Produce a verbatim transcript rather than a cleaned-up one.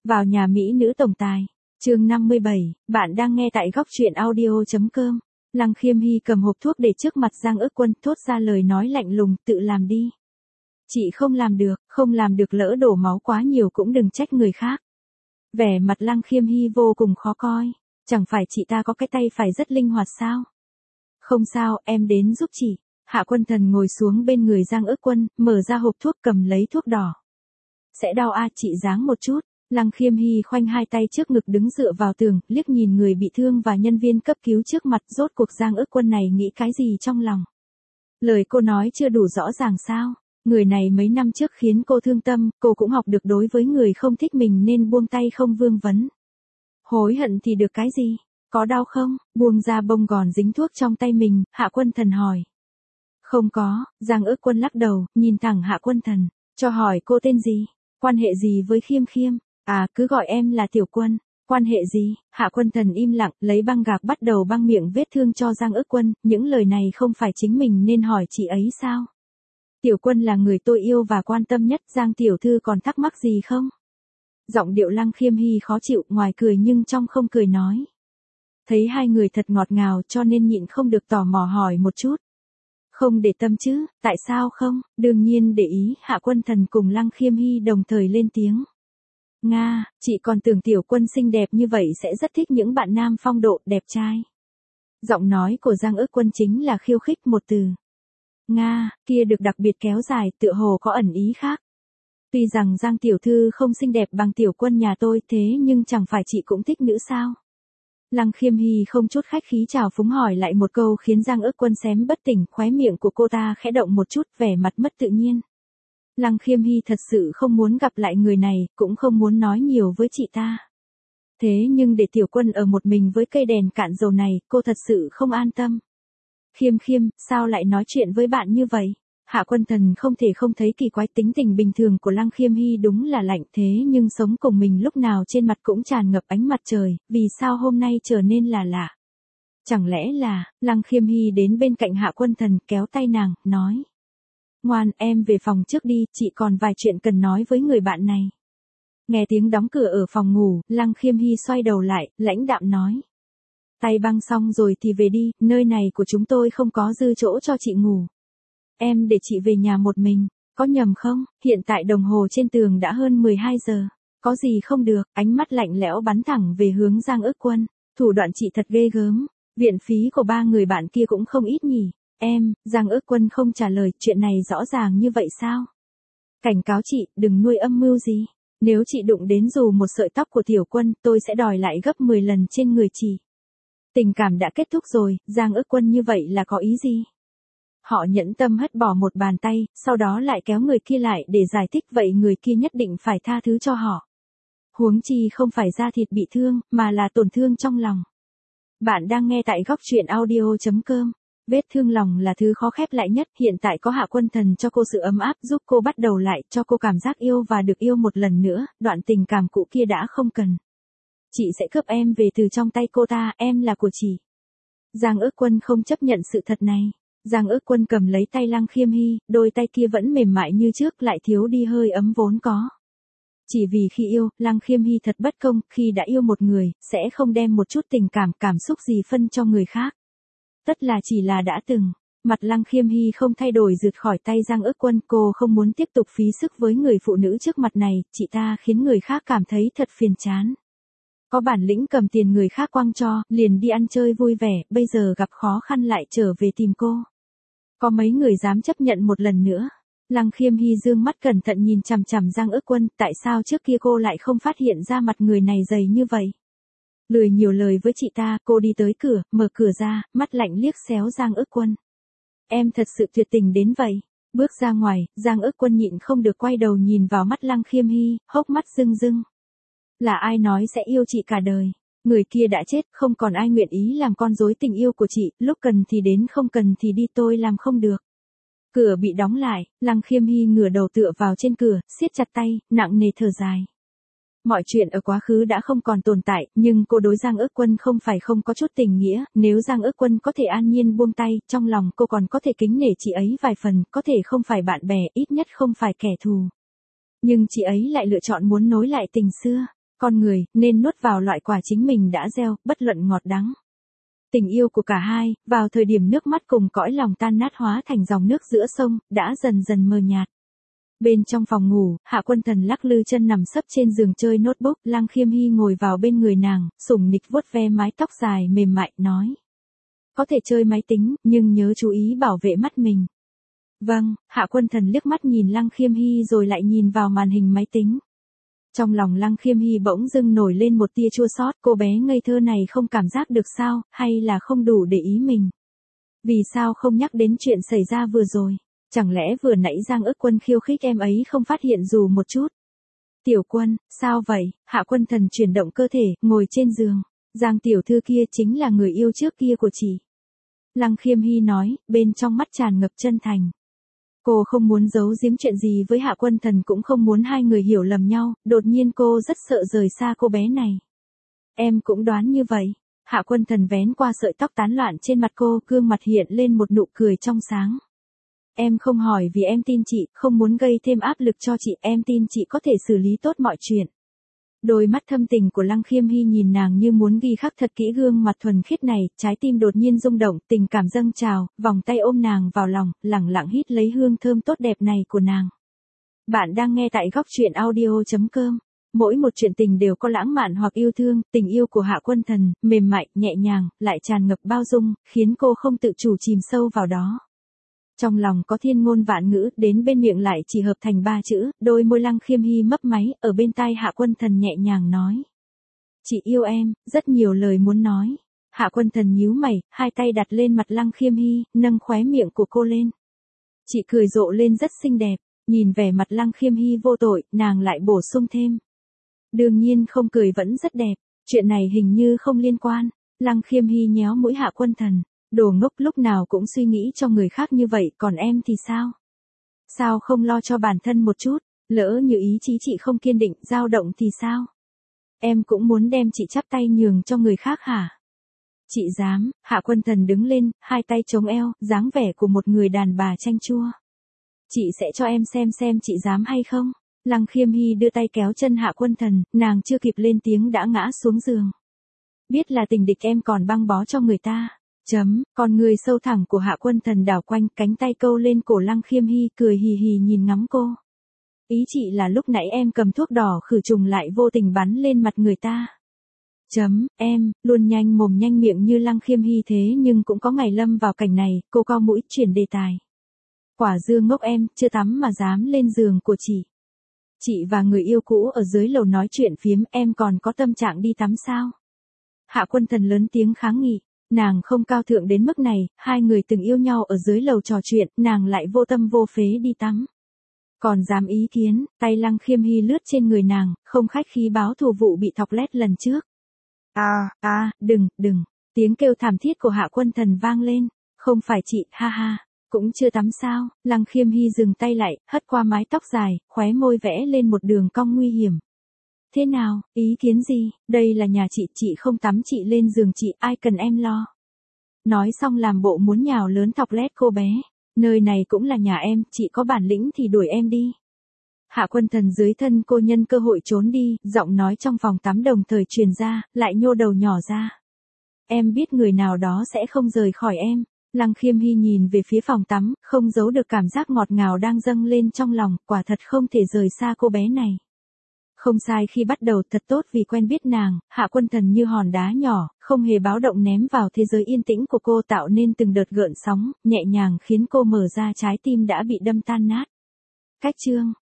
Vào nhà mỹ nữ tổng tài. Chương năm mươi bảy, bạn đang nghe tại góc truyện audio chấm com. Lăng Khiêm Hy cầm hộp thuốc để trước mặt Giang Ước Quân, thốt ra lời nói lạnh lùng, tự làm đi. Chị không làm được, không làm được lỡ đổ máu quá nhiều cũng đừng trách người khác. Vẻ mặt Lăng Khiêm Hy vô cùng khó coi, chẳng phải chị ta có cái tay phải rất linh hoạt sao? Không sao, em đến giúp chị. Hạ Quân Thần ngồi xuống bên người Giang Ước Quân, mở ra hộp thuốc cầm lấy thuốc đỏ. Sẽ đau a, chị giáng một chút. Lăng Khiêm Hy khoanh hai tay trước ngực đứng dựa vào tường, liếc nhìn người bị thương và nhân viên cấp cứu trước mặt, rốt cuộc Giang Ước Quân này nghĩ cái gì trong lòng. Lời cô nói chưa đủ rõ ràng sao? Người này mấy năm trước khiến cô thương tâm, cô cũng học được đối với người không thích mình nên buông tay không vương vấn. Hối hận thì được cái gì? Có đau không? Buông ra bông gòn dính thuốc trong tay mình, Hạ Quân Thần hỏi. Không có, Giang Ước Quân lắc đầu, nhìn thẳng Hạ Quân Thần, cho hỏi cô tên gì? Quan hệ gì với Khiêm Khiêm? À, cứ gọi em là Tiểu Quân. Quan hệ gì? Hạ Quân Thần im lặng, lấy băng gạc bắt đầu băng miệng vết thương cho Giang Ước Quân, những lời này không phải chính mình nên hỏi chị ấy sao? Tiểu Quân là người tôi yêu và quan tâm nhất, Giang tiểu thư còn thắc mắc gì không? Giọng điệu Lăng Khiêm Hy khó chịu, ngoài cười nhưng trong không cười nói. Thấy hai người thật ngọt ngào cho nên nhịn không được tò mò hỏi một chút. Không để tâm chứ, tại sao không? Đương nhiên để ý, Hạ Quân Thần cùng Lăng Khiêm Hy đồng thời lên tiếng. Nga, chị còn tưởng Tiểu Quân xinh đẹp như vậy sẽ rất thích những bạn nam phong độ, đẹp trai. Giọng nói của Giang Ước Quân chính là khiêu khích một từ. Nga, kia được đặc biệt kéo dài, tựa hồ có ẩn ý khác. Tuy rằng Giang tiểu thư không xinh đẹp bằng Tiểu Quân nhà tôi thế nhưng chẳng phải chị cũng thích nữ sao? Lăng Khiêm Hy không chút khách khí chào phúng hỏi lại một câu khiến Giang Ước Quân xém bất tỉnh, khóe miệng của cô ta khẽ động một chút, vẻ mặt mất tự nhiên. Lăng Khiêm Hy thật sự không muốn gặp lại người này, cũng không muốn nói nhiều với chị ta. Thế nhưng để Tiểu Quân ở một mình với cây đèn cạn dầu này, cô thật sự không an tâm. Khiêm Khiêm, sao lại nói chuyện với bạn như vậy? Hạ Quân Thần không thể không thấy kỳ quái, tính tình bình thường của Lăng Khiêm Hy đúng là lạnh thế nhưng sống cùng mình lúc nào trên mặt cũng tràn ngập ánh mặt trời, vì sao hôm nay trở nên là lạ? Chẳng lẽ là, Lăng Khiêm Hy đến bên cạnh Hạ Quân Thần kéo tay nàng, nói. Ngoan, em về phòng trước đi, chị còn vài chuyện cần nói với người bạn này. Nghe tiếng đóng cửa ở phòng ngủ, Lăng Khiêm Hy xoay đầu lại, lãnh đạm nói. Tay băng xong rồi thì về đi, nơi này của chúng tôi không có dư chỗ cho chị ngủ. Em để chị về nhà một mình, có nhầm không? Hiện tại đồng hồ trên tường đã hơn mười hai giờ. Có gì không được? Ánh mắt lạnh lẽo bắn thẳng về hướng Giang Ước Quân. Thủ đoạn chị thật ghê gớm. Viện phí của ba người bạn kia cũng không ít nhỉ. Em, Giang Ước Quân không trả lời, chuyện này rõ ràng như vậy sao? Cảnh cáo chị, đừng nuôi âm mưu gì. Nếu chị đụng đến dù một sợi tóc của Tiểu Quân, tôi sẽ đòi lại gấp mười lần trên người chị. Tình cảm đã kết thúc rồi, Giang Ước Quân như vậy là có ý gì? Họ nhẫn tâm hất bỏ một bàn tay, sau đó lại kéo người kia lại để giải thích vậy người kia nhất định phải tha thứ cho họ. Huống chi không phải da thịt bị thương, mà là tổn thương trong lòng. Bạn đang nghe tại góc truyện audio chấm com. Vết thương lòng là thứ khó khép lại nhất, hiện tại có Hạ Quân Thần cho cô sự ấm áp giúp cô bắt đầu lại, cho cô cảm giác yêu và được yêu một lần nữa, đoạn tình cảm cũ kia đã không cần. Chị sẽ cướp em về từ trong tay cô ta, em là của chị. Giang Ước Quân không chấp nhận sự thật này. Giang Ước Quân cầm lấy tay Lăng Khiêm Hy, đôi tay kia vẫn mềm mại như trước lại thiếu đi hơi ấm vốn có. Chỉ vì khi yêu, Lăng Khiêm Hy thật bất công, khi đã yêu một người, sẽ không đem một chút tình cảm, cảm xúc gì phân cho người khác. Tất là chỉ là đã từng. Mặt Lăng Khiêm Hy không thay đổi rượt khỏi tay Giang Ước Quân, cô không muốn tiếp tục phí sức với người phụ nữ trước mặt này, chị ta khiến người khác cảm thấy thật phiền chán. Có bản lĩnh cầm tiền người khác quăng cho, liền đi ăn chơi vui vẻ, bây giờ gặp khó khăn lại trở về tìm cô. Có mấy người dám chấp nhận một lần nữa. Lăng Khiêm Hy dương mắt cẩn thận nhìn chằm chằm Giang Ước Quân, tại sao trước kia cô lại không phát hiện ra mặt người này dày như vậy? Lười nhiều lời với chị ta, cô đi tới cửa, mở cửa ra, mắt lạnh liếc xéo Giang Ước Quân. Em thật sự tuyệt tình đến vậy. Bước ra ngoài, Giang Ước Quân nhịn không được quay đầu nhìn vào mắt Lăng Khiêm Hy, hốc mắt rưng rưng. Là ai nói sẽ yêu chị cả đời? Người kia đã chết, không còn ai nguyện ý làm con rối tình yêu của chị, lúc cần thì đến không cần thì đi, tôi làm không được. Cửa bị đóng lại, Lăng Khiêm Hy ngửa đầu tựa vào trên cửa, siết chặt tay, nặng nề thở dài. Mọi chuyện ở quá khứ đã không còn tồn tại, nhưng cô đối Giang Ước Quân không phải không có chút tình nghĩa, nếu Giang Ước Quân có thể an nhiên buông tay, trong lòng cô còn có thể kính nể chị ấy vài phần, có thể không phải bạn bè, ít nhất không phải kẻ thù. Nhưng chị ấy lại lựa chọn muốn nối lại tình xưa. Con người, nên nuốt vào loại quả chính mình đã gieo, bất luận ngọt đắng. Tình yêu của cả hai, vào thời điểm nước mắt cùng cõi lòng tan nát hóa thành dòng nước giữa sông, đã dần dần mờ nhạt. Bên trong phòng ngủ, Hạ Quân Thần lắc lư chân nằm sấp trên giường chơi notebook, Lăng Khiêm Hy ngồi vào bên người nàng, sủng nịch vuốt ve mái tóc dài mềm mại, nói. Có thể chơi máy tính, nhưng nhớ chú ý bảo vệ mắt mình. Vâng, Hạ Quân Thần liếc mắt nhìn Lăng Khiêm Hy rồi lại nhìn vào màn hình máy tính. Trong lòng Lăng Khiêm Hy bỗng dưng nổi lên một tia chua xót, cô bé ngây thơ này không cảm giác được sao, hay là không đủ để ý mình. Vì sao không nhắc đến chuyện xảy ra vừa rồi? Chẳng lẽ vừa nãy Giang Ức Quân khiêu khích em ấy không phát hiện dù một chút? Tiểu Quân, sao vậy? Hạ Quân Thần chuyển động cơ thể, ngồi trên giường. Giang tiểu thư kia chính là người yêu trước kia của chị. Lăng Khiêm Hy nói, bên trong mắt tràn ngập chân thành. Cô không muốn giấu giếm chuyện gì với Hạ Quân Thần, cũng không muốn hai người hiểu lầm nhau, đột nhiên cô rất sợ rời xa cô bé này. Em cũng đoán như vậy. Hạ Quân Thần vén qua sợi tóc tán loạn trên mặt cô, gương mặt hiện lên một nụ cười trong sáng. Em không hỏi vì em tin chị, không muốn gây thêm áp lực cho chị, em tin chị có thể xử lý tốt mọi chuyện. Đôi mắt thâm tình của Lăng Khiêm Hy nhìn nàng như muốn ghi khắc thật kỹ gương mặt thuần khiết này, trái tim đột nhiên rung động, tình cảm dâng trào, vòng tay ôm nàng vào lòng, lẳng lặng hít lấy hương thơm tốt đẹp này của nàng. Bạn đang nghe tại góc truyện audio chấm com. Mỗi một chuyện tình đều có lãng mạn hoặc yêu thương, tình yêu của Hạ Quân Thần, mềm mại, nhẹ nhàng, lại tràn ngập bao dung, khiến cô không tự chủ chìm sâu vào đó. Trong lòng có thiên ngôn vạn ngữ, đến bên miệng lại chỉ hợp thành ba chữ, đôi môi Lăng Khiêm Hy mấp máy, ở bên tai Hạ Quân Thần nhẹ nhàng nói. Chị yêu em, rất nhiều lời muốn nói. Hạ Quân Thần nhíu mày, hai tay đặt lên mặt Lăng Khiêm Hy, nâng khóe miệng của cô lên. Chị cười rộ lên rất xinh đẹp, nhìn vẻ mặt Lăng Khiêm Hy vô tội, nàng lại bổ sung thêm. Đương nhiên không cười vẫn rất đẹp, chuyện này hình như không liên quan. Lăng Khiêm Hy nhéo mũi Hạ Quân Thần. Đồ ngốc, lúc nào cũng suy nghĩ cho người khác như vậy, còn em thì sao? Sao không lo cho bản thân một chút, lỡ như ý chí chị không kiên định, dao động thì sao? Em cũng muốn đem chị chắp tay nhường cho người khác hả? Chị dám? Hạ Quân Thần đứng lên, hai tay chống eo, dáng vẻ của một người đàn bà chanh chua. Chị sẽ cho em xem xem chị dám hay không? Lăng Khiêm Hy đưa tay kéo chân Hạ Quân Thần, nàng chưa kịp lên tiếng đã ngã xuống giường. Biết là tình địch em còn băng bó cho người ta. Chấm, con người sâu thẳm của Hạ Quân Thần đảo quanh, cánh tay câu lên cổ Lăng Khiêm Hy, cười hì hì nhìn ngắm cô. Ý chị là lúc nãy em cầm thuốc đỏ khử trùng lại vô tình bắn lên mặt người ta. Chấm, em, luôn nhanh mồm nhanh miệng như Lăng Khiêm Hy thế nhưng cũng có ngày lâm vào cảnh này, cô cau mũi, chuyển đề tài. Quả dưa ngốc em, chưa tắm mà dám lên giường của chị. Chị và người yêu cũ ở dưới lầu nói chuyện phiếm, em còn có tâm trạng đi tắm sao? Hạ Quân Thần lớn tiếng kháng nghị. Nàng không cao thượng đến mức này, hai người từng yêu nhau ở dưới lầu trò chuyện, nàng lại vô tâm vô phế đi tắm. Còn dám ý kiến, tay Lăng Khiêm Hy lướt trên người nàng, không khách khí báo thù vụ bị thọc lét lần trước. À, à, đừng, đừng, tiếng kêu thảm thiết của Hạ Quân Thần vang lên, không phải chị, ha ha, cũng chưa tắm sao? Lăng Khiêm Hy dừng tay lại, hất qua mái tóc dài, khóe môi vẽ lên một đường cong nguy hiểm. Thế nào, ý kiến gì, đây là nhà chị, chị không tắm chị lên giường chị, ai cần em lo. Nói xong làm bộ muốn nhào lớn thọc lét cô bé, nơi này cũng là nhà em, chị có bản lĩnh thì đuổi em đi. Hạ Quân Thần dưới thân cô nhân cơ hội trốn đi, giọng nói trong phòng tắm đồng thời truyền ra, lại nhô đầu nhỏ ra. Em biết người nào đó sẽ không rời khỏi em. Lăng Khiêm Hy nhìn về phía phòng tắm, không giấu được cảm giác ngọt ngào đang dâng lên trong lòng, quả thật không thể rời xa cô bé này. Không sai, khi bắt đầu thật tốt vì quen biết nàng, Hạ Quân Thần như hòn đá nhỏ, không hề báo động ném vào thế giới yên tĩnh của cô, tạo nên từng đợt gợn sóng, nhẹ nhàng khiến cô mở ra trái tim đã bị đâm tan nát. Cách chương